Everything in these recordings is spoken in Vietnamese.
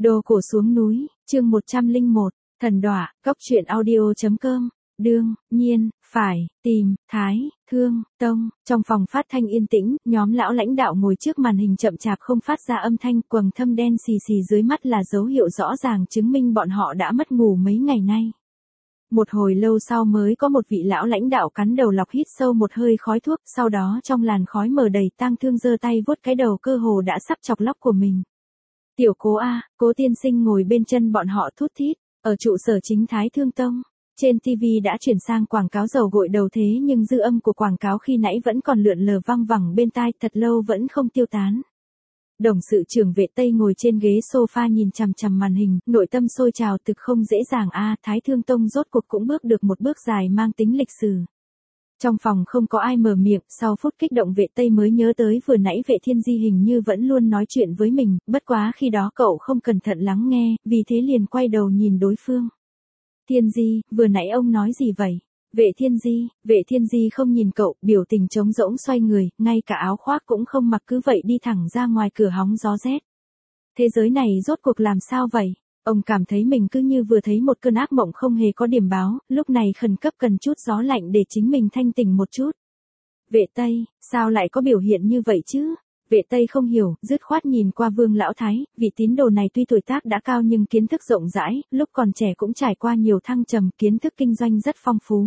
Đồ cổ xuống núi, chương 101, thần đọa, góc truyện audio.com, đương, nhiên, phải, tìm, thái, thương, tông. Trong phòng phát thanh yên tĩnh, nhóm lão lãnh đạo ngồi trước màn hình chậm chạp không phát ra âm thanh, quầng thâm đen xì xì dưới mắt là dấu hiệu rõ ràng chứng minh bọn họ đã mất ngủ mấy ngày nay. Một hồi lâu sau mới có một vị lão lãnh đạo cắn đầu lọc hít sâu một hơi khói thuốc, sau đó trong làn khói mờ đầy tang thương giơ tay vuốt cái đầu cơ hồ đã sắp chọc lóc của mình. Tiểu Cố a, Cố tiên sinh ngồi bên chân bọn họ thút thít, ở trụ sở chính Thái Thương Tông. Trên TV đã chuyển sang quảng cáo dầu gội đầu thế nhưng dư âm của quảng cáo khi nãy vẫn còn lượn lờ văng vẳng bên tai thật lâu vẫn không tiêu tán. Đồng sự trưởng Vệ Tây ngồi trên ghế sofa nhìn chằm chằm màn hình, nội tâm sôi trào thực không dễ dàng a, Thái Thương Tông rốt cuộc cũng bước được một bước dài mang tính lịch sử. Trong phòng không có ai mở miệng, sau phút kích động Vệ Tây mới nhớ tới vừa nãy Vệ Thiên Di hình như vẫn luôn nói chuyện với mình, bất quá khi đó cậu không cẩn thận lắng nghe, vì thế liền quay đầu nhìn đối phương. Thiên Di, vừa nãy ông nói gì vậy? Vệ Thiên Di không nhìn cậu, biểu tình trống rỗng xoay người, ngay cả áo khoác cũng không mặc cứ vậy đi thẳng ra ngoài cửa hóng gió rét. Thế giới này rốt cuộc làm sao vậy? Ông cảm thấy mình cứ như vừa thấy một cơn ác mộng không hề có điểm báo, lúc này khẩn cấp cần chút gió lạnh để chính mình thanh tỉnh một chút. Vệ Tây, sao lại có biểu hiện như vậy chứ? Vệ Tây không hiểu, dứt khoát nhìn qua Vương Lão Thái, vị tín đồ này tuy tuổi tác đã cao nhưng kiến thức rộng rãi, lúc còn trẻ cũng trải qua nhiều thăng trầm, kiến thức kinh doanh rất phong phú.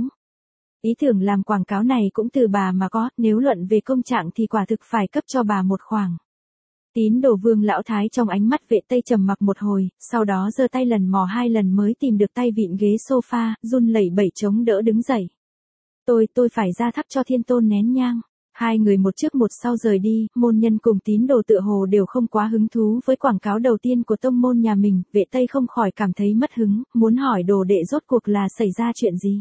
Ý tưởng làm quảng cáo này cũng từ bà mà có, nếu luận về công trạng thì quả thực phải cấp cho bà một khoản. Tín đồ Vương Lão Thái trong ánh mắt Vệ Tây trầm mặc một hồi, sau đó giơ tay lần mò 2 lần mới tìm được tay vịn ghế sofa, run lẩy bẩy chống đỡ đứng dậy. Tôi phải ra thắp cho Thiên Tôn nén nhang. Hai người một trước một sau rời đi, môn nhân cùng tín đồ tựa hồ đều không quá hứng thú với quảng cáo đầu tiên của tông môn nhà mình, Vệ Tây không khỏi cảm thấy mất hứng, muốn hỏi đồ đệ rốt cuộc là xảy ra chuyện gì.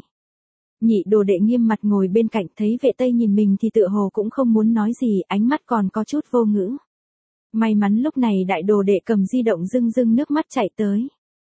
Nhị đồ đệ nghiêm mặt ngồi bên cạnh thấy Vệ Tây nhìn mình thì tựa hồ cũng không muốn nói gì, ánh mắt còn có chút vô ngữ. May mắn lúc này đại đồ đệ cầm di động rưng rưng nước mắt chạy tới.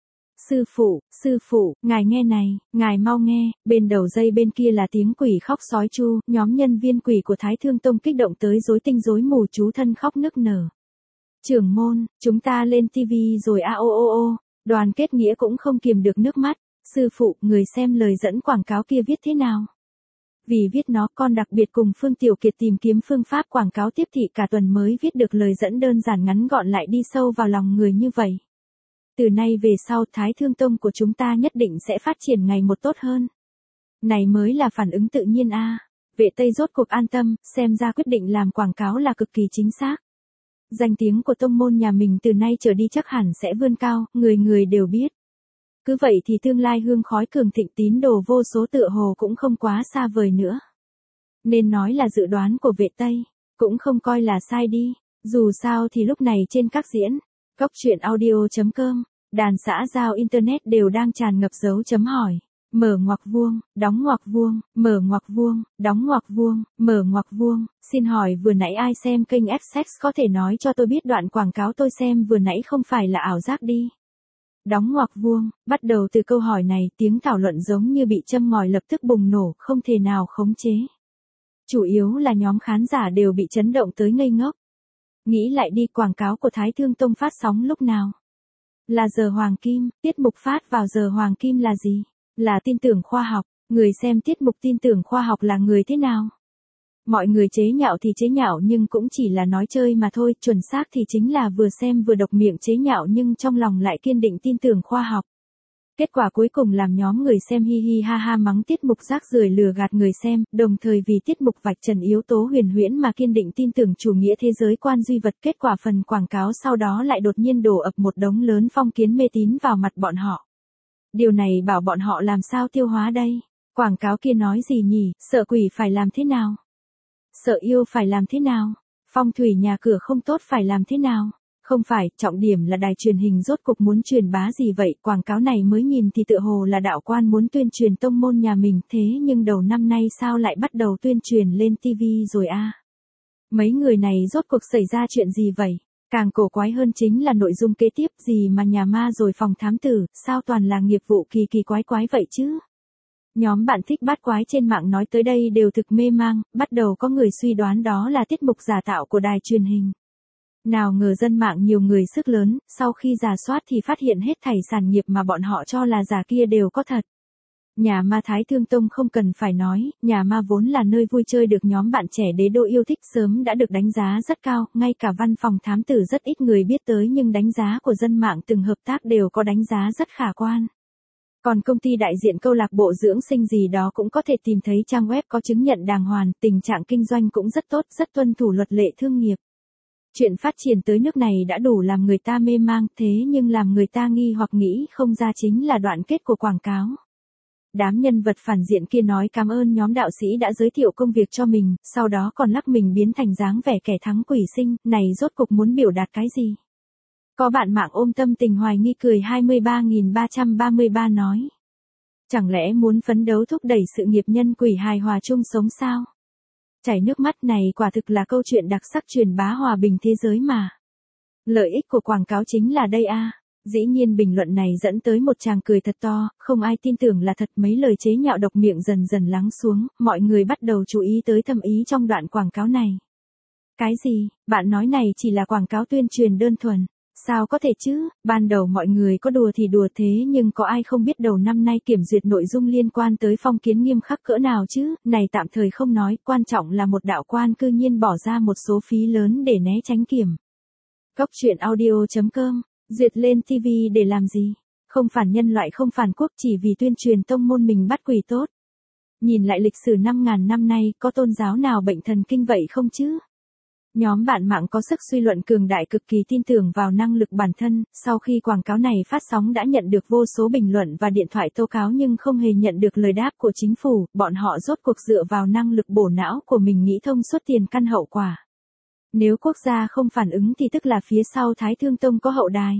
Sư phụ, ngài nghe này, ngài mau nghe, bên đầu dây bên kia là tiếng quỷ khóc sói chu, nhóm nhân viên quỷ của Thái Thương Tông kích động tới rối tinh rối mù chú thân khóc nức nở. Trưởng môn, chúng ta lên TV rồi a ô ô ô, Đoàn Kết Nghĩa cũng không kiềm được nước mắt, sư phụ, người xem lời dẫn quảng cáo kia viết thế nào? Vì viết nó con đặc biệt cùng Phương Tiểu Kiệt tìm kiếm phương pháp quảng cáo tiếp thị cả tuần mới viết được lời dẫn đơn giản ngắn gọn lại đi sâu vào lòng người như vậy. Từ nay về sau Thái Thương Tông của chúng ta nhất định sẽ phát triển ngày một tốt hơn. Này mới là phản ứng tự nhiên a. Vệ Tây rốt cuộc an tâm, xem ra quyết định làm quảng cáo là cực kỳ chính xác. Danh tiếng của tông môn nhà mình từ nay trở đi chắc hẳn sẽ vươn cao, người người đều biết. Cứ vậy thì tương lai hương khói cường thịnh tín đồ vô số tựa hồ cũng không quá xa vời nữa. Nên nói là dự đoán của Vệ Tây, cũng không coi là sai đi, dù sao thì lúc này trên các diễn, góc truyện audio.com, đàn xã giao internet đều đang tràn ngập dấu chấm hỏi, mở ngoặc vuông, đóng ngoặc vuông, mở ngoặc vuông, đóng ngoặc vuông, mở ngoặc vuông, xin hỏi vừa nãy ai xem kênh Fsex có thể nói cho tôi biết đoạn quảng cáo tôi xem vừa nãy không phải là ảo giác đi. Đóng ngoặc vuông, bắt đầu từ câu hỏi này tiếng thảo luận giống như bị châm ngòi lập tức bùng nổ, không thể nào khống chế. Chủ yếu là nhóm khán giả đều bị chấn động tới ngây ngốc. Nghĩ lại đi, quảng cáo của Thái Thương Tông phát sóng lúc nào? Là giờ hoàng kim, tiết mục phát vào giờ hoàng kim là gì? Là tin tưởng khoa học, người xem tiết mục tin tưởng khoa học là người thế nào? Mọi người chế nhạo thì chế nhạo nhưng cũng chỉ là nói chơi mà thôi, chuẩn xác thì chính là vừa xem vừa độc miệng chế nhạo nhưng trong lòng lại kiên định tin tưởng khoa học. Kết quả cuối cùng làm nhóm người xem hi hi ha ha mắng tiết mục rác rưởi lừa gạt người xem, đồng thời vì tiết mục vạch trần yếu tố huyền huyễn mà kiên định tin tưởng chủ nghĩa thế giới quan duy vật. Kết quả phần quảng cáo sau đó lại đột nhiên đổ ập một đống lớn phong kiến mê tín vào mặt bọn họ. Điều này bảo bọn họ làm sao tiêu hóa đây? Quảng cáo kia nói gì nhỉ? Sợ quỷ phải làm thế nào? Sợ yêu phải làm thế nào? Phong thủy nhà cửa không tốt phải làm thế nào? Không phải, trọng điểm là đài truyền hình rốt cuộc muốn truyền bá gì vậy? Quảng cáo này mới nhìn thì tựa hồ là đạo quan muốn tuyên truyền tông môn nhà mình, thế nhưng đầu năm nay sao lại bắt đầu tuyên truyền lên TV rồi a? Mấy người này rốt cuộc xảy ra chuyện gì vậy? Càng cổ quái hơn chính là nội dung kế tiếp, gì mà nhà ma rồi phòng thám tử, sao toàn là nghiệp vụ kỳ kỳ quái quái vậy chứ? Nhóm bạn thích bát quái trên mạng nói tới đây đều thực mê mang, bắt đầu có người suy đoán đó là tiết mục giả tạo của đài truyền hình. Nào ngờ dân mạng nhiều người sức lớn, sau khi rà soát thì phát hiện hết thảy sản nghiệp mà bọn họ cho là giả kia đều có thật. Nhà ma Thái Thương Tông không cần phải nói, nhà ma vốn là nơi vui chơi được nhóm bạn trẻ đế đô yêu thích sớm đã được đánh giá rất cao, ngay cả văn phòng thám tử rất ít người biết tới nhưng đánh giá của dân mạng từng hợp tác đều có đánh giá rất khả quan. Còn công ty đại diện câu lạc bộ dưỡng sinh gì đó cũng có thể tìm thấy trang web có chứng nhận đàng hoàng, tình trạng kinh doanh cũng rất tốt, rất tuân thủ luật lệ thương nghiệp. Chuyện phát triển tới nước này đã đủ làm người ta mê mang, thế nhưng làm người ta nghi hoặc nghĩ không ra chính là đoạn kết của quảng cáo. Đám nhân vật phản diện kia nói cảm ơn nhóm đạo sĩ đã giới thiệu công việc cho mình, sau đó còn lắc mình biến thành dáng vẻ kẻ thắng quỷ sinh, này rốt cục muốn biểu đạt cái gì? Có bạn mạng ôm tâm tình hoài nghi cười 23.333 nói. Chẳng lẽ muốn phấn đấu thúc đẩy sự nghiệp nhân quỷ hài hòa chung sống sao? Chảy nước mắt này quả thực là câu chuyện đặc sắc truyền bá hòa bình thế giới mà. Lợi ích của quảng cáo chính là đây a. Dĩ nhiên bình luận này dẫn tới một tràng cười thật to, không ai tin tưởng là thật, mấy lời chế nhạo độc miệng dần dần lắng xuống, mọi người bắt đầu chú ý tới thâm ý trong đoạn quảng cáo này. Cái gì, bạn nói này chỉ là quảng cáo tuyên truyền đơn thuần. Sao có thể chứ, ban đầu mọi người có đùa thì đùa thế nhưng có ai không biết đầu năm nay kiểm duyệt nội dung liên quan tới phong kiến nghiêm khắc cỡ nào chứ, này tạm thời không nói, quan trọng là một đạo quan cư nhiên bỏ ra một số phí lớn để né tránh kiểm. Góc truyện audio.com, duyệt lên TV để làm gì? Không phản nhân loại không phản quốc chỉ vì tuyên truyền tông môn mình bắt quỷ tốt. Nhìn lại lịch sử 5.000 năm nay có tôn giáo nào bệnh thần kinh vậy không chứ? Nhóm bạn mạng có sức suy luận cường đại cực kỳ tin tưởng vào năng lực bản thân, sau khi quảng cáo này phát sóng đã nhận được vô số bình luận và điện thoại tố cáo nhưng không hề nhận được lời đáp của chính phủ, bọn họ rốt cuộc dựa vào năng lực bổ não của mình nghĩ thông suốt tiền căn hậu quả. Nếu quốc gia không phản ứng thì tức là phía sau Thái Thương Tông có hậu đài.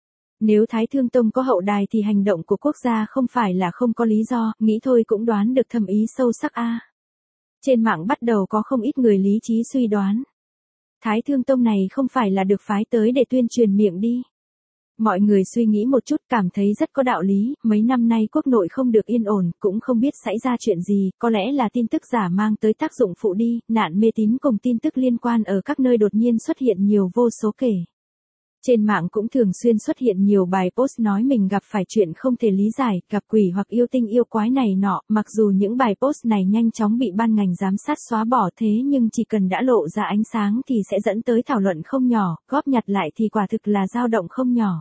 Nếu Thái Thương Tông có hậu đài thì hành động của quốc gia không phải là không có lý do, nghĩ thôi cũng đoán được thâm ý sâu sắc a. Trên mạng bắt đầu có không ít người lý trí suy đoán. Thái Thương Tông này không phải là được phái tới để tuyên truyền miệng đi. Mọi người suy nghĩ một chút cảm thấy rất có đạo lý, mấy năm nay quốc nội không được yên ổn, cũng không biết xảy ra chuyện gì, có lẽ là tin tức giả mang tới tác dụng phụ đi, nạn mê tín cùng tin tức liên quan ở các nơi đột nhiên xuất hiện nhiều vô số kể. Trên mạng cũng thường xuyên xuất hiện nhiều bài post nói mình gặp phải chuyện không thể lý giải, gặp quỷ hoặc yêu tinh yêu quái này nọ, mặc dù những bài post này nhanh chóng bị ban ngành giám sát xóa bỏ thế nhưng chỉ cần đã lộ ra ánh sáng thì sẽ dẫn tới thảo luận không nhỏ, góp nhặt lại thì quả thực là dao động không nhỏ.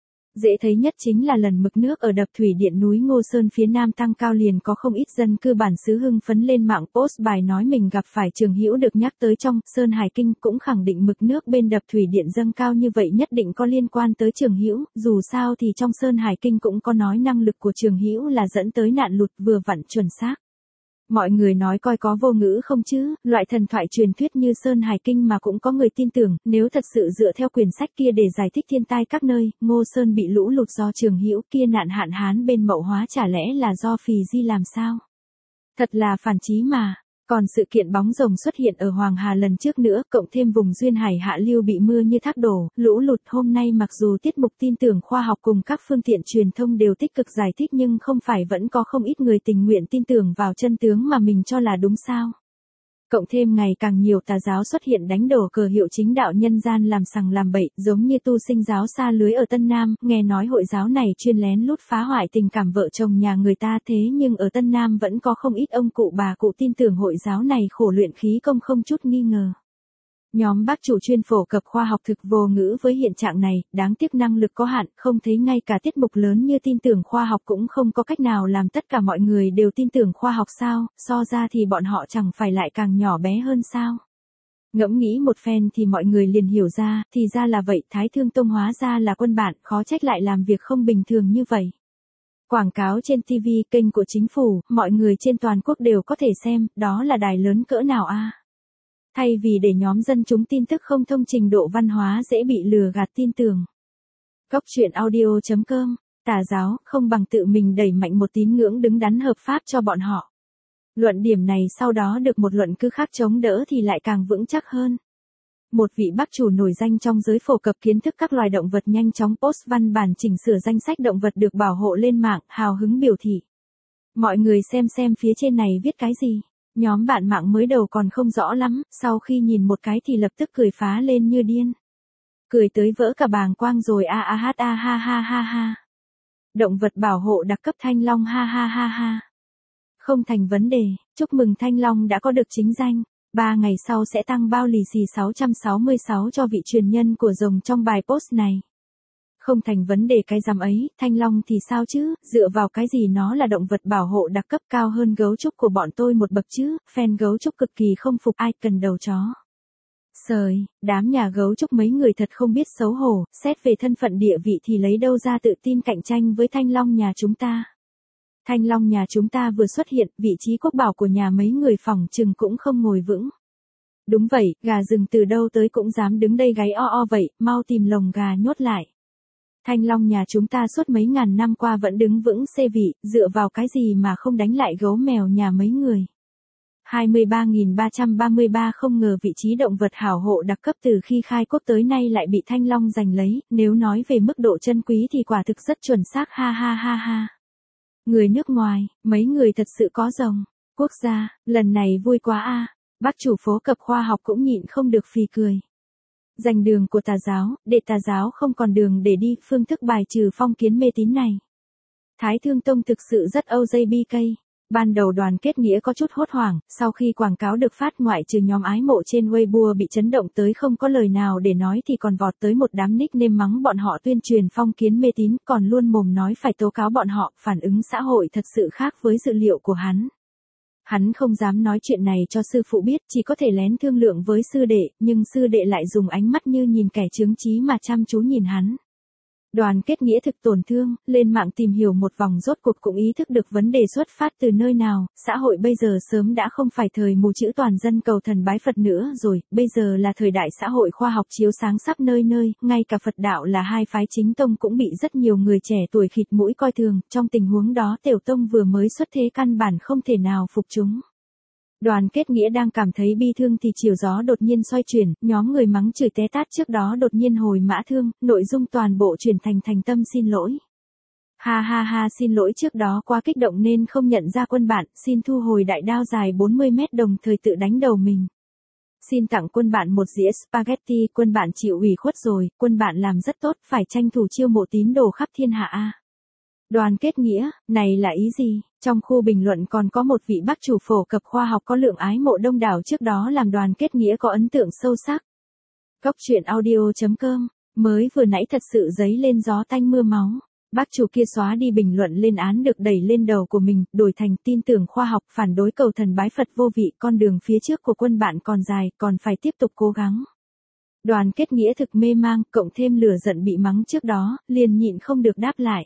Dễ thấy nhất chính là lần mực nước ở đập thủy điện núi Ngô Sơn phía nam tăng cao liền có không ít dân cư bản xứ hưng phấn lên mạng post bài nói mình gặp phải Trường Hữu được nhắc tới trong Sơn Hải Kinh cũng khẳng định mực nước bên đập thủy điện dâng cao như vậy nhất định có liên quan tới Trường Hữu, dù sao thì trong Sơn Hải Kinh cũng có nói năng lực của Trường Hữu là dẫn tới nạn lụt vừa vặn chuẩn xác. Mọi người nói coi có vô ngữ không chứ, loại thần thoại truyền thuyết như Sơn Hải Kinh mà cũng có người tin tưởng, nếu thật sự dựa theo quyển sách kia để giải thích thiên tai các nơi, Ngô Sơn bị lũ lụt do Trường Hữu kia nạn hạn hán bên Mậu Hóa chả lẽ là do Phì Di làm sao? Thật là phản chí mà. Còn sự kiện bóng rồng xuất hiện ở Hoàng Hà lần trước nữa, cộng thêm vùng duyên hải hạ lưu bị mưa như thác đổ, lũ lụt hôm nay mặc dù tiết mục tin tưởng khoa học cùng các phương tiện truyền thông đều tích cực giải thích nhưng không phải vẫn có không ít người tình nguyện tin tưởng vào chân tướng mà mình cho là đúng sao. Cộng thêm ngày càng nhiều tà giáo xuất hiện đánh đổ cờ hiệu chính đạo nhân gian làm sằng làm bậy, giống như tu sinh giáo xa lưới ở Tân Nam, nghe nói hội giáo này chuyên lén lút phá hoại tình cảm vợ chồng nhà người ta thế nhưng ở Tân Nam vẫn có không ít ông cụ bà cụ tin tưởng hội giáo này khổ luyện khí công không chút nghi ngờ. Nhóm bác chủ chuyên phổ cập khoa học thực vô ngữ với hiện trạng này, đáng tiếc năng lực có hạn, không thấy ngay cả tiết mục lớn như tin tưởng khoa học cũng không có cách nào làm tất cả mọi người đều tin tưởng khoa học sao, so ra thì bọn họ chẳng phải lại càng nhỏ bé hơn sao. Ngẫm nghĩ một phen thì mọi người liền hiểu ra, thì ra là vậy, Thái Thương Tông hóa ra là quân bạn, khó trách lại làm việc không bình thường như vậy. Quảng cáo trên TV, kênh của chính phủ, mọi người trên toàn quốc đều có thể xem, đó là đài lớn cỡ nào a. Thay vì để nhóm dân chúng tin tức không thông trình độ văn hóa dễ bị lừa gạt tin tưởng. Góc truyện audio.com, tà giáo không bằng tự mình đẩy mạnh một tín ngưỡng đứng đắn hợp pháp cho bọn họ. Luận điểm này sau đó được một luận cứ khác chống đỡ thì lại càng vững chắc hơn. Một vị bác chủ nổi danh trong giới phổ cập kiến thức các loài động vật nhanh chóng post văn bản chỉnh sửa danh sách động vật được bảo hộ lên mạng, hào hứng biểu thị. Mọi người xem phía trên này viết cái gì. Nhóm bạn mạng mới đầu còn không rõ lắm, sau khi nhìn một cái thì lập tức cười phá lên như điên. Cười tới vỡ cả bàng quang rồi a a hát a ha ha ha ha. Động vật bảo hộ đặc cấp Thanh Long ha ha ha ha. Không thành vấn đề, chúc mừng Thanh Long đã có được chính danh. 3 ngày sau sẽ tăng bao lì xì 666 cho vị truyền nhân của rồng trong bài post này. Không thành vấn đề cái rằm ấy, Thanh Long thì sao chứ, dựa vào cái gì nó là động vật bảo hộ đặc cấp cao hơn gấu trúc của bọn tôi một bậc chứ, fan gấu trúc cực kỳ không phục ai cần đầu chó. Sời, đám nhà gấu trúc mấy người thật không biết xấu hổ, xét về thân phận địa vị thì lấy đâu ra tự tin cạnh tranh với Thanh Long nhà chúng ta. Thanh Long nhà chúng ta vừa xuất hiện, vị trí quốc bảo của nhà mấy người phỏng chừng cũng không ngồi vững. Đúng vậy, gà rừng từ đâu tới cũng dám đứng đây gáy o o vậy, mau tìm lồng gà nhốt lại. Thanh Long nhà chúng ta suốt mấy ngàn năm qua vẫn đứng vững xê vị, dựa vào cái gì mà không đánh lại gấu mèo nhà mấy người. 23.333 không ngờ vị trí động vật hảo hộ đặc cấp từ khi khai quốc tới nay lại bị Thanh Long giành lấy, nếu nói về mức độ chân quý thì quả thực rất chuẩn xác ha ha ha ha. Người nước ngoài, mấy người thật sự có rồng. Quốc gia, lần này vui quá a. Bác chủ phố cập khoa học cũng nhịn không được phì cười. Giành đường của tà giáo, để tà giáo không còn đường để đi, phương thức bài trừ phong kiến mê tín này. Thái Thương Tông thực sự rất OJBK. Ban đầu Đoàn Kết Nghĩa có chút hốt hoảng, sau khi quảng cáo được phát ngoại trừ nhóm ái mộ trên Weibo bị chấn động tới không có lời nào để nói thì còn vọt tới một đám nickname mắng bọn họ tuyên truyền phong kiến mê tín, còn luôn mồm nói phải tố cáo bọn họ, phản ứng xã hội thật sự khác với dự liệu của hắn. Hắn không dám nói chuyện này cho sư phụ biết, chỉ có thể lén thương lượng với sư đệ, nhưng sư đệ lại dùng ánh mắt như nhìn kẻ chướng trí mà chăm chú nhìn hắn. Đoàn Kết Nghĩa thực tổn thương, lên mạng tìm hiểu một vòng rốt cuộc cũng ý thức được vấn đề xuất phát từ nơi nào, xã hội bây giờ sớm đã không phải thời mù chữ toàn dân cầu thần bái Phật nữa rồi, bây giờ là thời đại xã hội khoa học chiếu sáng khắp nơi nơi, ngay cả Phật đạo là hai phái chính tông cũng bị rất nhiều người trẻ tuổi khịt mũi coi thường, trong tình huống đó Tiểu Tông vừa mới xuất thế căn bản không thể nào phục chúng. Đoàn Kết Nghĩa đang cảm thấy bi thương thì chiều gió đột nhiên xoay chuyển, nhóm người mắng chửi té tát trước đó đột nhiên hồi mã thương, nội dung toàn bộ chuyển thành thành tâm xin lỗi. Ha ha ha, xin lỗi trước đó quá kích động nên không nhận ra quân bạn, xin thu hồi đại đao dài 40 mét đồng thời tự đánh đầu mình. Xin tặng quân bạn một dĩa spaghetti, quân bạn chịu ủy khuất rồi, quân bạn làm rất tốt, phải tranh thủ chiêu mộ tín đồ khắp thiên hạ a. Đoàn Kết Nghĩa, này là ý gì? Trong khu bình luận còn có một vị bác chủ phổ cập khoa học có lượng ái mộ đông đảo trước đó làm Đoàn Kết Nghĩa có ấn tượng sâu sắc. Cóc truyện audio.com, mới vừa nãy thật sự giấy lên gió tanh mưa máu. Bác chủ kia xóa đi bình luận lên án được đẩy lên đầu của mình, đổi thành tin tưởng khoa học, phản đối cầu thần bái Phật vô vị, con đường phía trước của quân bạn còn dài, còn phải tiếp tục cố gắng. Đoàn Kết Nghĩa thực mê mang, cộng thêm lửa giận bị mắng trước đó, liền nhịn không được đáp lại.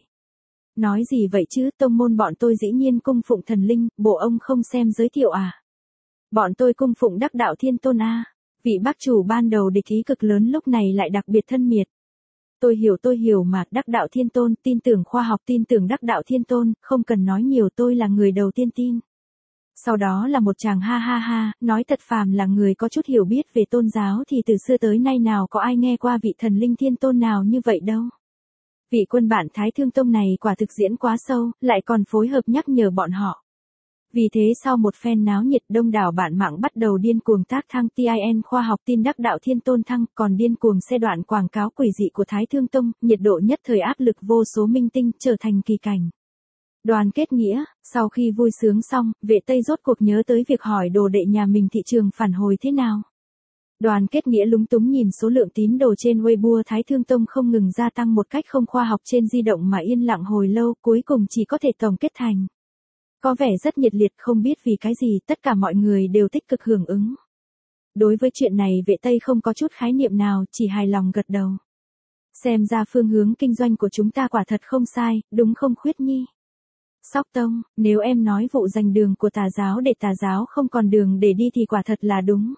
Nói gì vậy chứ, tông môn bọn tôi dĩ nhiên cung phụng thần linh, bộ ông không xem giới thiệu à? Bọn tôi cung phụng đắc đạo thiên tôn a. Vị bác chủ ban đầu địch ý cực lớn lúc này lại đặc biệt thân miệt. Tôi hiểu mà, đắc đạo thiên tôn, tin tưởng khoa học, tin tưởng đắc đạo thiên tôn, không cần nói nhiều, tôi là người đầu tiên tin. Sau đó là một chàng ha ha ha, nói thật phàm là người có chút hiểu biết về tôn giáo thì từ xưa tới nay nào có ai nghe qua vị thần linh thiên tôn nào như vậy đâu. Vị quân bạn Thái Thương Tông này quả thực diễn quá sâu, lại còn phối hợp nhắc nhở bọn họ. Vì thế sau một phen náo nhiệt đông đảo bạn mạng bắt đầu điên cuồng tác thăng tin khoa học tin đắc đạo thiên tôn thăng, còn điên cuồng xe đoạn quảng cáo quỷ dị của Thái Thương Tông, nhiệt độ nhất thời áp lực vô số minh tinh trở thành kỳ cảnh. Đoàn Kết Nghĩa, sau khi vui sướng xong, vệ Tây rốt cuộc nhớ tới việc hỏi đồ đệ nhà mình thị trường phản hồi thế nào. Đoàn Kết Nghĩa lúng túng nhìn số lượng tín đồ trên Weibo Thái Thương Tông không ngừng gia tăng một cách không khoa học trên di động mà yên lặng hồi lâu, cuối cùng chỉ có thể tổng kết thành. Có vẻ rất nhiệt liệt, không biết vì cái gì, tất cả mọi người đều tích cực hưởng ứng. Đối với chuyện này vệ Tây không có chút khái niệm nào, chỉ hài lòng gật đầu. Xem ra phương hướng kinh doanh của chúng ta quả thật không sai, đúng không Khuyết Nhi? Sóc Tông, nếu em nói vụ giành đường của tà giáo để tà giáo không còn đường để đi thì quả thật là đúng.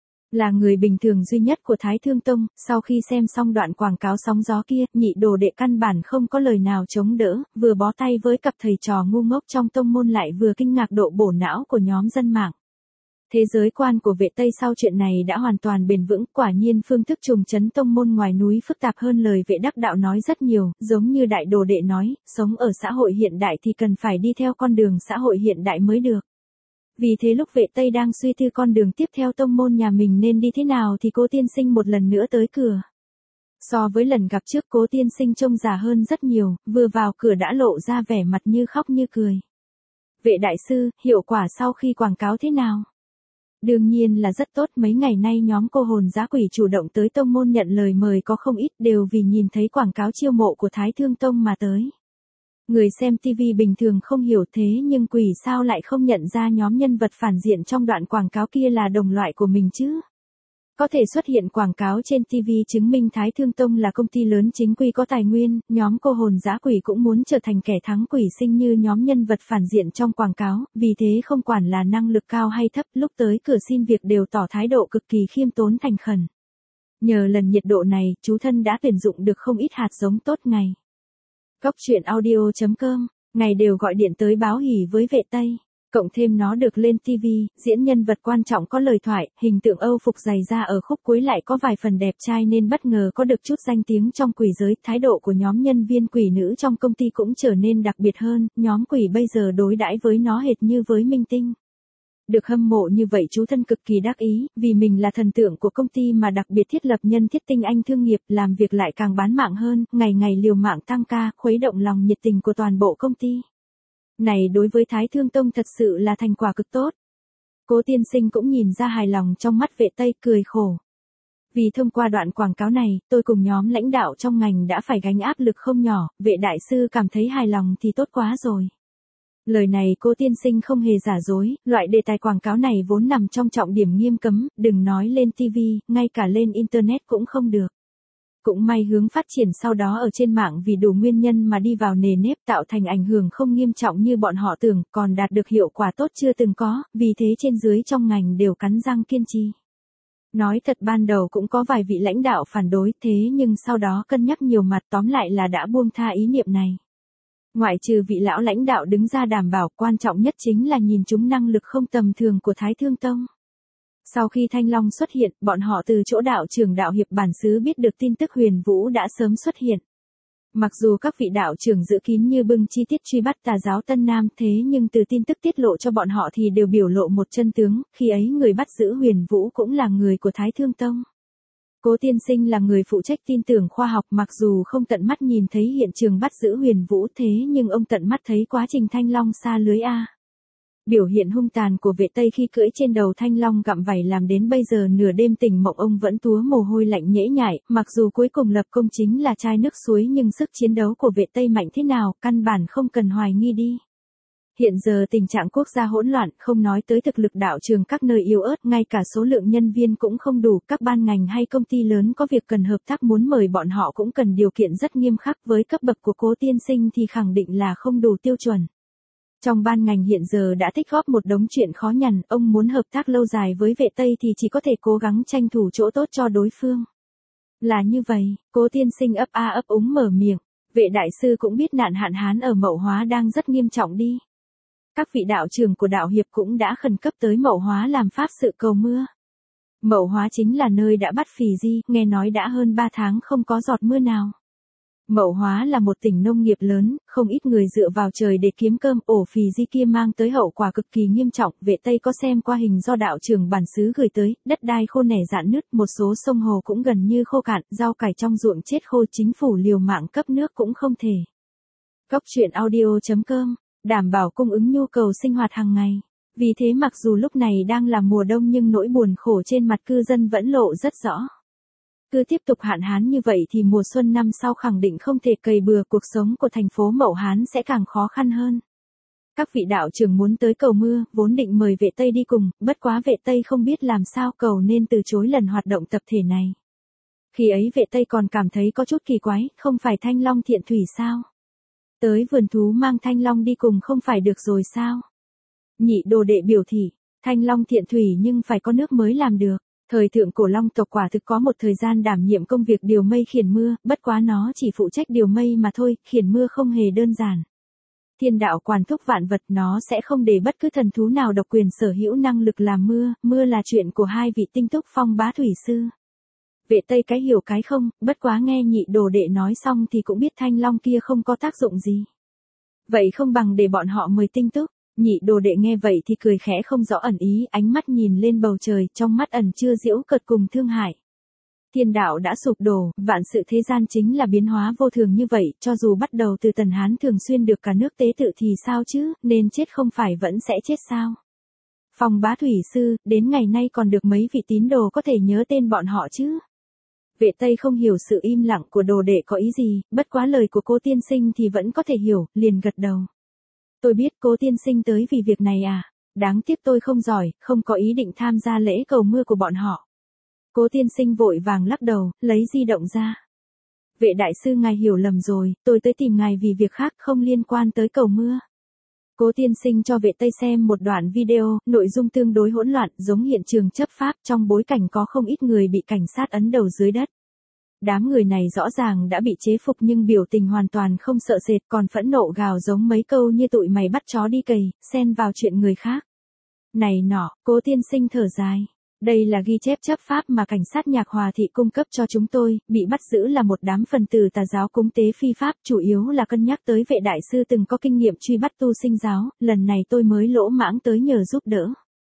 Là người bình thường duy nhất của Thái Thương Tông, sau khi xem xong đoạn quảng cáo sóng gió kia, nhị đồ đệ căn bản không có lời nào chống đỡ, vừa bó tay với cặp thầy trò ngu ngốc trong tông môn lại vừa kinh ngạc độ bổ não của nhóm dân mạng. Thế giới quan của vệ Tây sau chuyện này đã hoàn toàn bền vững, quả nhiên phương thức trùng trấn tông môn ngoài núi phức tạp hơn lời vệ đắc đạo nói rất nhiều, giống như đại đồ đệ nói, sống ở xã hội hiện đại thì cần phải đi theo con đường xã hội hiện đại mới được. Vì thế lúc vệ Tây đang suy tư con đường tiếp theo tông môn nhà mình nên đi thế nào thì cô tiên sinh một lần nữa tới cửa. So với lần gặp trước Cố tiên sinh trông già hơn rất nhiều, vừa vào cửa đã lộ ra vẻ mặt như khóc như cười. Vệ đại sư, hiệu quả sau khi quảng cáo thế nào? Đương nhiên là rất tốt, mấy ngày nay nhóm cô hồn dã quỷ chủ động tới tông môn nhận lời mời có không ít, đều vì nhìn thấy quảng cáo chiêu mộ của Thái Thương Tông mà tới. Người xem TV bình thường không hiểu thế nhưng quỷ sao lại không nhận ra nhóm nhân vật phản diện trong đoạn quảng cáo kia là đồng loại của mình chứ? Có thể xuất hiện quảng cáo trên TV chứng minh Thái Thương Tông là công ty lớn chính quy có tài nguyên, nhóm cô hồn dã quỷ cũng muốn trở thành kẻ thắng quỷ sinh như nhóm nhân vật phản diện trong quảng cáo, vì thế không quản là năng lực cao hay thấp, lúc tới cửa xin việc đều tỏ thái độ cực kỳ khiêm tốn thành khẩn. Nhờ lần nhiệt độ này, chú thân đã tuyển dụng được không ít hạt giống tốt ngày. Góc truyện audio.com, ngày đều gọi điện tới báo hỉ với Vệ Tây. Cộng thêm nó được lên TV, diễn nhân vật quan trọng có lời thoại, hình tượng Âu phục dày da ở khúc cuối lại có vài phần đẹp trai nên bất ngờ có được chút danh tiếng trong quỷ giới. Thái độ của nhóm nhân viên quỷ nữ trong công ty cũng trở nên đặc biệt hơn, nhóm quỷ bây giờ đối đãi với nó hệt như với minh tinh. Được hâm mộ như vậy chú thân cực kỳ đắc ý, vì mình là thần tượng của công ty mà đặc biệt thiết lập nhân thiết tinh anh thương nghiệp, làm việc lại càng bán mạng hơn, ngày ngày liều mạng tăng ca, khuấy động lòng nhiệt tình của toàn bộ công ty. Này đối với Thái Thương Tông thật sự là thành quả cực tốt. Cố tiên sinh cũng nhìn ra hài lòng trong mắt Vệ Tây, cười khổ. Vì thông qua đoạn quảng cáo này, tôi cùng nhóm lãnh đạo trong ngành đã phải gánh áp lực không nhỏ, Vệ đại sư cảm thấy hài lòng thì tốt quá rồi. Lời này Cố tiên sinh không hề giả dối, loại đề tài quảng cáo này vốn nằm trong trọng điểm nghiêm cấm, đừng nói lên TV, ngay cả lên Internet cũng không được. Cũng may hướng phát triển sau đó ở trên mạng vì đủ nguyên nhân mà đi vào nề nếp, tạo thành ảnh hưởng không nghiêm trọng như bọn họ tưởng, còn đạt được hiệu quả tốt chưa từng có, vì thế trên dưới trong ngành đều cắn răng kiên trì. Nói thật ban đầu cũng có vài vị lãnh đạo phản đối, thế nhưng sau đó cân nhắc nhiều mặt, tóm lại là đã buông tha ý niệm này. Ngoại trừ vị lão lãnh đạo đứng ra đảm bảo, quan trọng nhất chính là nhìn chúng năng lực không tầm thường của Thái Thương Tông. Sau khi Thanh Long xuất hiện, bọn họ từ chỗ đạo trưởng đạo hiệp bản xứ biết được tin tức Huyền Vũ đã sớm xuất hiện. Mặc dù các vị đạo trưởng giữ kín như bưng chi tiết truy bắt tà giáo Tân Nam, thế nhưng từ tin tức tiết lộ cho bọn họ thì đều biểu lộ một chân tướng, khi ấy người bắt giữ Huyền Vũ cũng là người của Thái Thương Tông. Cố tiên sinh là người phụ trách tin tưởng khoa học, mặc dù không tận mắt nhìn thấy hiện trường bắt giữ Huyền Vũ, thế nhưng ông tận mắt thấy quá trình Thanh Long sa lưới a. Biểu hiện hung tàn của Vệ Tây khi cưỡi trên đầu Thanh Long gặm vảy làm đến bây giờ nửa đêm tỉnh mộng ông vẫn túa mồ hôi lạnh nhễ nhại, mặc dù cuối cùng lập công chính là chai nước suối nhưng sức chiến đấu của Vệ Tây mạnh thế nào, căn bản không cần hoài nghi đi. Hiện giờ tình trạng quốc gia hỗn loạn, không nói tới thực lực đạo trường các nơi yếu ớt, ngay cả số lượng nhân viên cũng không đủ, các ban ngành hay công ty lớn có việc cần hợp tác muốn mời bọn họ cũng cần điều kiện rất nghiêm khắc, với cấp bậc của Cố tiên sinh thì khẳng định là không đủ tiêu chuẩn. Trong ban ngành hiện giờ đã tích góp một đống chuyện khó nhằn, ông muốn hợp tác lâu dài với Vệ Tây thì chỉ có thể cố gắng tranh thủ chỗ tốt cho đối phương. Là như vậy, Cố tiên sinh ấp a ấp úng mở miệng, Vệ đại sư cũng biết nạn hạn hán ở Mậu Hóa đang rất nghiêm trọng đi. Các vị đạo trưởng của đạo hiệp cũng đã khẩn cấp tới Mậu Hóa làm pháp sự cầu mưa. Mậu Hóa chính là nơi đã bắt phì di, nghe nói đã hơn 3 tháng không có giọt mưa nào. Mậu Hóa là một tỉnh nông nghiệp lớn, không ít người dựa vào trời để kiếm cơm, ổ phì di kia mang tới hậu quả cực kỳ nghiêm trọng. Vệ Tây có xem qua hình do đạo trưởng bản xứ gửi tới, đất đai khô nẻ rạn nứt, một số sông hồ cũng gần như khô cạn, rau cải trong ruộng chết khô, chính phủ liều mạng cấp nước cũng không thể. Góc truyện audio.com, đảm bảo cung ứng nhu cầu sinh hoạt hàng ngày. Vì thế mặc dù lúc này đang là mùa đông nhưng nỗi buồn khổ trên mặt cư dân vẫn lộ rất rõ. Cứ tiếp tục hạn hán như vậy thì mùa xuân năm sau khẳng định không thể cày bừa, cuộc sống của thành phố Mậu Hán sẽ càng khó khăn hơn. Các vị đạo trưởng muốn tới cầu mưa, vốn định mời Vệ Tây đi cùng, bất quá Vệ Tây không biết làm sao cầu nên từ chối lần hoạt động tập thể này. Khi ấy Vệ Tây còn cảm thấy có chút kỳ quái, không phải Thanh Long Thiện Thủy sao? Tới vườn thú mang Thanh Long đi cùng không phải được rồi sao? Nhị đồ đệ biểu thị, Thanh Long Thiện Thủy nhưng phải có nước mới làm được. Thời thượng cổ Long tộc quả thực có một thời gian đảm nhiệm công việc điều mây khiển mưa, bất quá nó chỉ phụ trách điều mây mà thôi, khiển mưa không hề đơn giản. Thiên đạo quản thúc vạn vật, nó sẽ không để bất cứ thần thú nào độc quyền sở hữu năng lực làm mưa, mưa là chuyện của hai vị tinh túc phong bá thủy sư. Vệ Tây cái hiểu cái không, bất quá nghe nhị đồ đệ nói xong thì cũng biết Thanh Long kia không có tác dụng gì. Vậy không bằng để bọn họ mời tinh túc. Nhị đồ đệ nghe vậy thì cười khẽ không rõ ẩn ý, ánh mắt nhìn lên bầu trời, trong mắt ẩn chứa giễu cợt cùng thương hại. Thiên đạo đã sụp đổ, vạn sự thế gian chính là biến hóa vô thường như vậy, cho dù bắt đầu từ Tần Hán thường xuyên được cả nước tế tự thì sao chứ, nên chết không phải vẫn sẽ chết sao? Phong Bá Thủy Sư, đến ngày nay còn được mấy vị tín đồ có thể nhớ tên bọn họ chứ? Vệ Tây không hiểu sự im lặng của đồ đệ có ý gì, bất quá lời của Cố tiên sinh thì vẫn có thể hiểu, liền gật đầu. Tôi biết Cố tiên sinh tới vì việc này à, đáng tiếc tôi không giỏi, không có ý định tham gia lễ cầu mưa của bọn họ. Cố tiên sinh vội vàng lắc đầu, lấy di động ra. Vệ đại sư ngài hiểu lầm rồi, tôi tới tìm ngài vì việc khác không liên quan tới cầu mưa. Cố tiên sinh cho Vệ Tây xem một đoạn video, nội dung tương đối hỗn loạn, giống hiện trường chấp pháp, trong bối cảnh có không ít người bị cảnh sát ấn đầu dưới đất. Đám người này rõ ràng đã bị chế phục nhưng biểu tình hoàn toàn không sợ sệt, còn phẫn nộ gào giống mấy câu như tụi mày bắt chó đi cày, xen vào chuyện người khác. Này nọ, Cố tiên sinh thở dài. Đây là ghi chép chấp pháp mà cảnh sát Nhạc Hòa thị cung cấp cho chúng tôi, bị bắt giữ là một đám phần tử tà giáo cúng tế phi pháp, chủ yếu là cân nhắc tới Vệ đại sư từng có kinh nghiệm truy bắt tu sinh giáo, lần này tôi mới lỗ mãng tới nhờ giúp đỡ.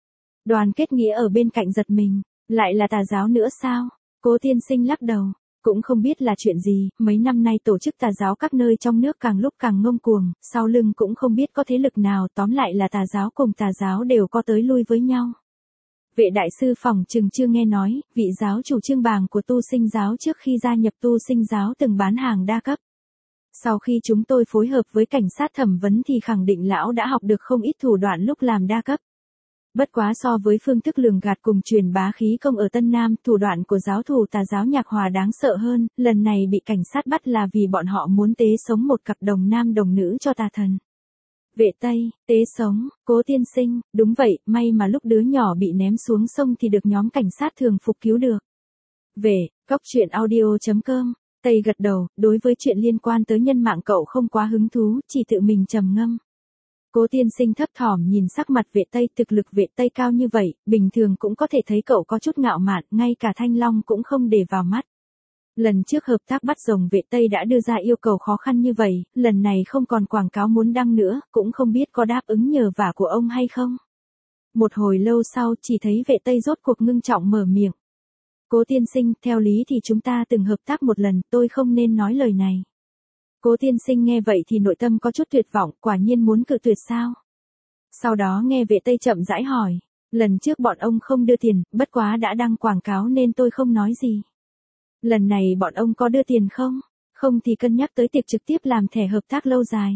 Đoàn Kết Nghĩa ở bên cạnh giật mình, lại là tà giáo nữa sao? Cố tiên sinh lắc đầu, cũng không biết là chuyện gì, mấy năm nay tổ chức tà giáo các nơi trong nước càng lúc càng ngông cuồng, sau lưng cũng không biết có thế lực nào, tóm lại là tà giáo cùng tà giáo đều có tới lui với nhau. Vệ đại sư phỏng chừng chưa nghe nói, vị giáo chủ Trương Bàng của tu sinh giáo trước khi gia nhập tu sinh giáo từng bán hàng đa cấp. Sau khi chúng tôi phối hợp với cảnh sát thẩm vấn thì khẳng định lão đã học được không ít thủ đoạn lúc làm đa cấp. Bất quá so với phương thức lường gạt cùng truyền bá khí công ở Tân Nam, thủ đoạn của giáo thủ tà giáo Nhạc Hòa đáng sợ hơn, lần này bị cảnh sát bắt là vì bọn họ muốn tế sống một cặp đồng nam đồng nữ cho tà thần. Vệ Tây, tế sống, Cố tiên sinh, đúng vậy, may mà lúc đứa nhỏ bị ném xuống sông thì được nhóm cảnh sát thường phục cứu được. Về, Cóc Truyện Audio.com, Tây gật đầu, đối với chuyện liên quan tới nhân mạng cậu không quá hứng thú, chỉ tự mình trầm ngâm. Cố tiên sinh thấp thỏm nhìn sắc mặt Vệ Tây, thực lực Vệ Tây cao như vậy, bình thường cũng có thể thấy cậu có chút ngạo mạn, ngay cả Thanh Long cũng không để vào mắt. Lần trước hợp tác bắt rồng Vệ Tây đã đưa ra yêu cầu khó khăn như vậy, lần này không còn quảng cáo muốn đăng nữa, cũng không biết có đáp ứng nhờ vả của ông hay không. Một hồi lâu sau chỉ thấy Vệ Tây rốt cuộc ngưng trọng mở miệng. Cố tiên sinh, theo lý thì chúng ta từng hợp tác một lần, tôi không nên nói lời này. Cố tiên sinh nghe vậy thì nội tâm có chút tuyệt vọng, quả nhiên muốn cự tuyệt sao? Sau đó nghe Vệ Tây chậm rãi hỏi, lần trước bọn ông không đưa tiền, bất quá đã đăng quảng cáo nên tôi không nói gì. Lần này bọn ông có đưa tiền không? Không thì cân nhắc tới tiệc trực tiếp làm thẻ hợp tác lâu dài.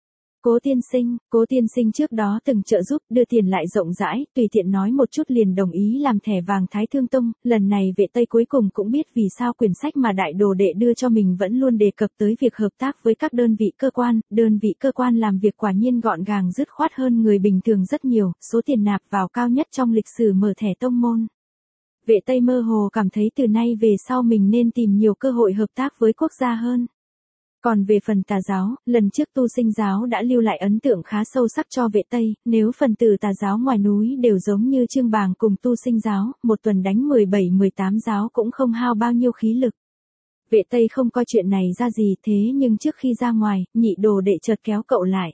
Cố tiên sinh trước đó từng trợ giúp, đưa tiền lại rộng rãi, tùy tiện nói một chút liền đồng ý làm thẻ vàng Thái Thương Tông, lần này Vệ Tây cuối cùng cũng biết vì sao quyển sách mà đại đồ đệ đưa cho mình vẫn luôn đề cập tới việc hợp tác với các đơn vị cơ quan làm việc quả nhiên gọn gàng dứt khoát hơn người bình thường rất nhiều, số tiền nạp vào cao nhất trong lịch sử mở thẻ tông môn. Vệ Tây mơ hồ cảm thấy từ nay về sau mình nên tìm nhiều cơ hội hợp tác với quốc gia hơn. Còn về phần tà giáo, lần trước tu sinh giáo đã lưu lại ấn tượng khá sâu sắc cho Vệ Tây, nếu phần tử tà giáo ngoài núi đều giống như Trương Bàng cùng tu sinh giáo, một tuần đánh 17-18 giáo cũng không hao bao nhiêu khí lực. Vệ Tây không coi chuyện này ra gì thế nhưng trước khi ra ngoài, nhị đồ đệ chợt kéo cậu lại.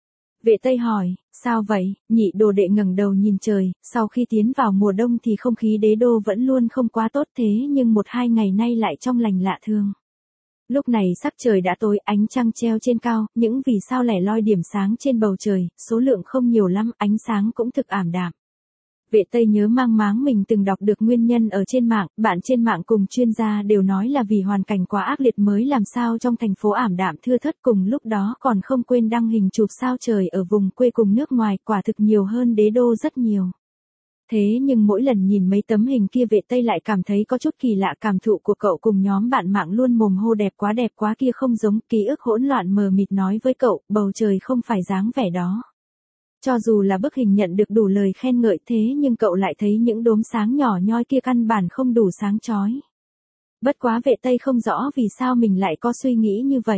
Vệ Tây hỏi, sao vậy? Nhị đồ đệ ngẩng đầu nhìn trời, sau khi tiến vào mùa đông thì không khí đế đô vẫn luôn không quá tốt thế nhưng 1-2 ngày nay lại trong lành lạ thường. Lúc này sắc trời đã tối, ánh trăng treo trên cao, những vì sao lẻ loi điểm sáng trên bầu trời, số lượng không nhiều lắm, ánh sáng cũng thực ảm đạm. Vệ Tây nhớ mang máng mình từng đọc được nguyên nhân ở trên mạng, bạn trên mạng cùng chuyên gia đều nói là vì hoàn cảnh quá ác liệt mới làm sao trong thành phố ảm đạm thưa thớt, cùng lúc đó còn không quên đăng hình chụp sao trời ở vùng quê cùng nước ngoài, quả thực nhiều hơn đế đô rất nhiều. Thế nhưng mỗi lần nhìn mấy tấm hình kia Vệ Tây lại cảm thấy có chút kỳ lạ, cảm thụ của cậu cùng nhóm bạn mạng luôn mồm hô đẹp quá kia không giống, ký ức hỗn loạn mờ mịt nói với cậu, bầu trời không phải dáng vẻ đó. Cho dù là bức hình nhận được đủ lời khen ngợi thế nhưng cậu lại thấy những đốm sáng nhỏ nhoi kia căn bản không đủ sáng chói. Bất quá Vệ Tây không rõ vì sao mình lại có suy nghĩ như vậy.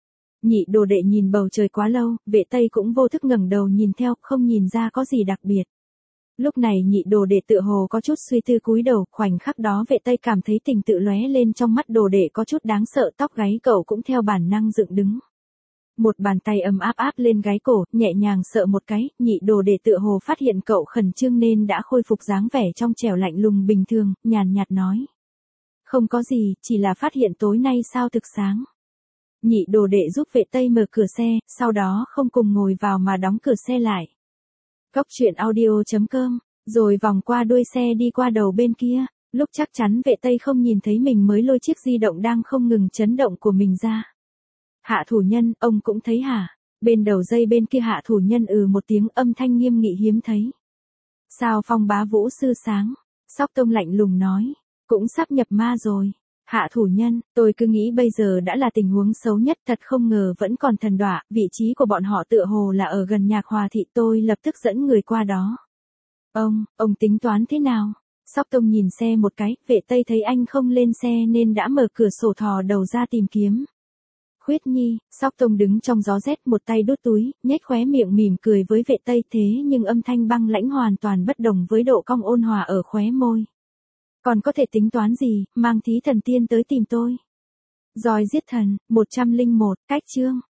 Nhị đồ đệ nhìn bầu trời quá lâu, Vệ Tây cũng vô thức ngẩng đầu nhìn theo, không nhìn ra có gì đặc biệt. Lúc này nhị đồ đệ tựa hồ có chút suy tư cúi đầu, khoảnh khắc đó Vệ Tây cảm thấy tình tự lóe lên trong mắt đồ đệ có chút đáng sợ, tóc gáy cậu cũng theo bản năng dựng đứng. Một bàn tay ấm áp áp lên gáy cổ, nhẹ nhàng sợ một cái, nhị đồ đệ tựa hồ phát hiện cậu khẩn trương nên đã khôi phục dáng vẻ trong trẻo lạnh lùng bình thường, nhàn nhạt nói. Không có gì, chỉ là phát hiện tối nay sao thực sáng. Nhị đồ đệ giúp vệ tây mở cửa xe, sau đó không cùng ngồi vào mà đóng cửa xe lại. Cốc truyện audio.com, rồi vòng qua đuôi xe đi qua đầu bên kia, lúc chắc chắn vệ tây không nhìn thấy mình mới lôi chiếc di động đang không ngừng chấn động của mình ra. Hạ thủ nhân, ông cũng thấy hả? Bên đầu dây bên kia hạ thủ nhân một tiếng, âm thanh nghiêm nghị hiếm thấy. Sao Phong Bá Vũ sư sáng? Sóc Tông lạnh lùng nói, cũng sắp nhập ma rồi. Hạ thủ nhân, tôi cứ nghĩ bây giờ đã là tình huống xấu nhất, thật không ngờ vẫn còn thần đọa, vị trí của bọn họ tựa hồ là ở gần Nhạc Hòa thị, tôi lập tức dẫn người qua đó. Ông tính toán thế nào? Sóc Tông nhìn xe một cái, vệ tây thấy anh không lên xe nên đã mở cửa sổ thò đầu ra tìm kiếm. Khuyết Nhi, Sóc Tông đứng trong gió rét một tay đút túi, nhếch khóe miệng mỉm cười với vệ tây, thế nhưng âm thanh băng lãnh hoàn toàn bất đồng với độ cong ôn hòa ở khóe môi. Còn có thể tính toán gì, mang thí thần tiên tới tìm tôi. Roi giết thần, 101, cách chương.